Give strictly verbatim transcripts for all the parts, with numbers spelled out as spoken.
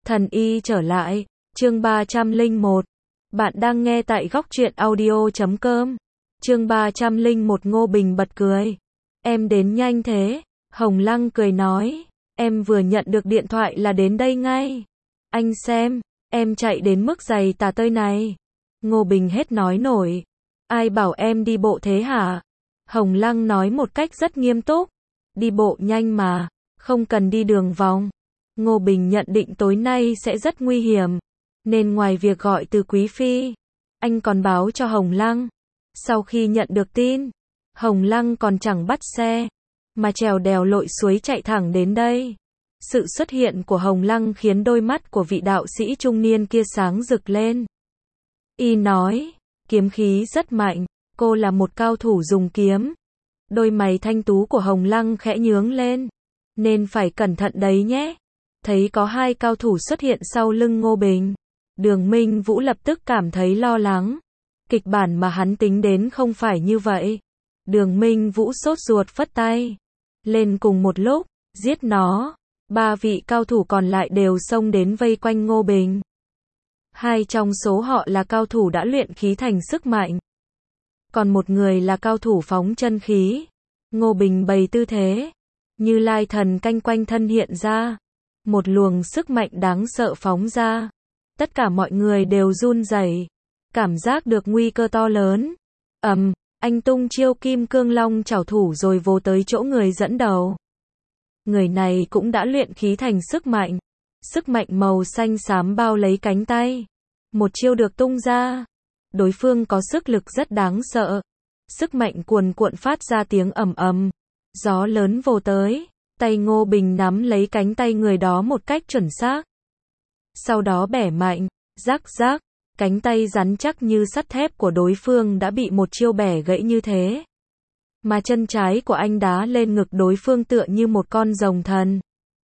Thần y trở lại, chương ba trăm lẻ một. Bạn đang nghe tại góc truyện audio chấm com. Chương ba trăm lẻ một. Ngô Bình bật cười. Em đến nhanh thế? Hồng Lăng cười nói. Em vừa nhận được điện thoại là đến đây ngay. Anh xem, em chạy đến mức giày tà tơi này. Ngô Bình hết nói nổi. Ai bảo em đi bộ thế hả? Hồng Lăng nói một cách rất nghiêm túc. Đi bộ nhanh mà, không cần đi đường vòng. Ngô Bình nhận định tối nay sẽ rất nguy hiểm, nên ngoài việc gọi từ Quý Phi, anh còn báo cho Hồng Lăng. Sau khi nhận được tin, Hồng Lăng còn chẳng bắt xe, mà trèo đèo lội suối chạy thẳng đến đây. Sự xuất hiện của Hồng Lăng khiến đôi mắt của vị đạo sĩ trung niên kia sáng rực lên. Y nói, kiếm khí rất mạnh, cô là một cao thủ dùng kiếm. Đôi mày thanh tú của Hồng Lăng khẽ nhướng lên, nên phải cẩn thận đấy nhé. Thấy có hai cao thủ xuất hiện sau lưng Ngô Bình, Đường Minh Vũ lập tức cảm thấy lo lắng. Kịch bản mà hắn tính đến không phải như vậy. Đường Minh Vũ sốt ruột phất tay lên, cùng một lúc, giết nó. Ba vị cao thủ còn lại đều xông đến vây quanh Ngô Bình. Hai trong số họ là cao thủ đã luyện khí thành sức mạnh, còn một người là cao thủ phóng chân khí. Ngô Bình bày tư thế, Như Lai thần canh quanh thân hiện ra. Một luồng sức mạnh đáng sợ phóng ra. Tất cả mọi người đều run rẩy, cảm giác được nguy cơ to lớn. Ầm, anh tung chiêu Kim Cương Long chảo thủ rồi vồ tới chỗ người dẫn đầu. Người này cũng đã luyện khí thành sức mạnh. Sức mạnh màu xanh xám bao lấy cánh tay. Một chiêu được tung ra, đối phương có sức lực rất đáng sợ. Sức mạnh cuồn cuộn phát ra tiếng ầm ầm. Gió lớn vồ tới. Tay Ngô Bình nắm lấy cánh tay người đó một cách chuẩn xác. Sau đó bẻ mạnh, rắc rắc, cánh tay rắn chắc như sắt thép của đối phương đã bị một chiêu bẻ gãy như thế. Mà chân trái của anh đá lên ngực đối phương tựa như một con rồng thần.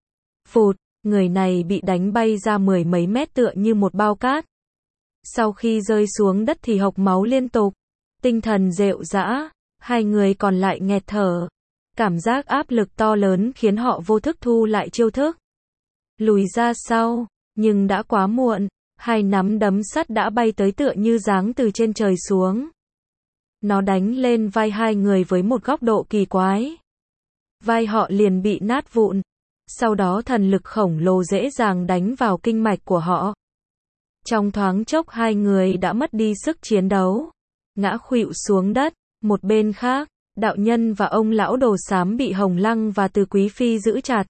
Phụt, người này bị đánh bay ra mười mấy mét tựa như một bao cát. Sau khi rơi xuống đất thì hộc máu liên tục. Tinh thần rệu rã, hai người còn lại nghẹt thở. Cảm giác áp lực to lớn khiến họ vô thức thu lại chiêu thức, lùi ra sau, nhưng đã quá muộn. Hai nắm đấm sắt đã bay tới tựa như giáng từ trên trời xuống. Nó đánh lên vai hai người với một góc độ kỳ quái. Vai họ liền bị nát vụn. Sau đó thần lực khổng lồ dễ dàng đánh vào kinh mạch của họ. Trong thoáng chốc hai người đã mất đi sức chiến đấu, ngã khuỵu xuống đất. Một bên khác, đạo nhân và ông lão đồ xám bị Hồng Lăng và Từ Quý Phi giữ chặt,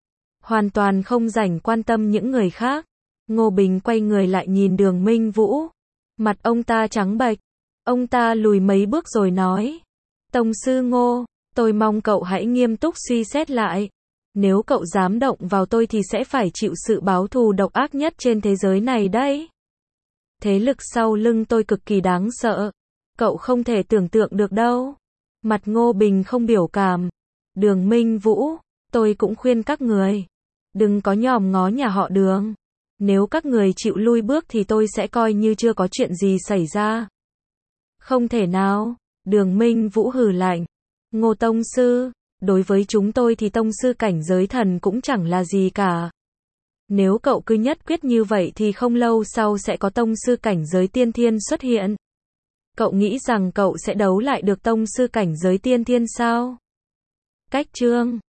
hoàn toàn không rảnh quan tâm những người khác. Ngô Bình quay người lại nhìn Đường Minh Vũ. Mặt ông ta trắng bệch. Ông ta lùi mấy bước rồi nói. Tông sư Ngô, tôi mong cậu hãy nghiêm túc suy xét lại. Nếu cậu dám động vào tôi thì sẽ phải chịu sự báo thù độc ác nhất trên thế giới này đấy. Thế lực sau lưng tôi cực kỳ đáng sợ. Cậu không thể tưởng tượng được đâu. Mặt Ngô Bình không biểu cảm. Đường Minh Vũ, tôi cũng khuyên các người, đừng có nhòm ngó nhà họ Đường. Nếu các người chịu lui bước thì tôi sẽ coi như chưa có chuyện gì xảy ra. Không thể nào, Đường Minh Vũ hừ lạnh. Ngô tông sư, đối với chúng tôi thì tông sư cảnh giới thần cũng chẳng là gì cả. Nếu cậu cứ nhất quyết như vậy thì không lâu sau sẽ có tông sư cảnh giới tiên thiên xuất hiện. Cậu nghĩ rằng cậu sẽ đấu lại được tông sư cảnh giới tiên thiên sao? Cách chương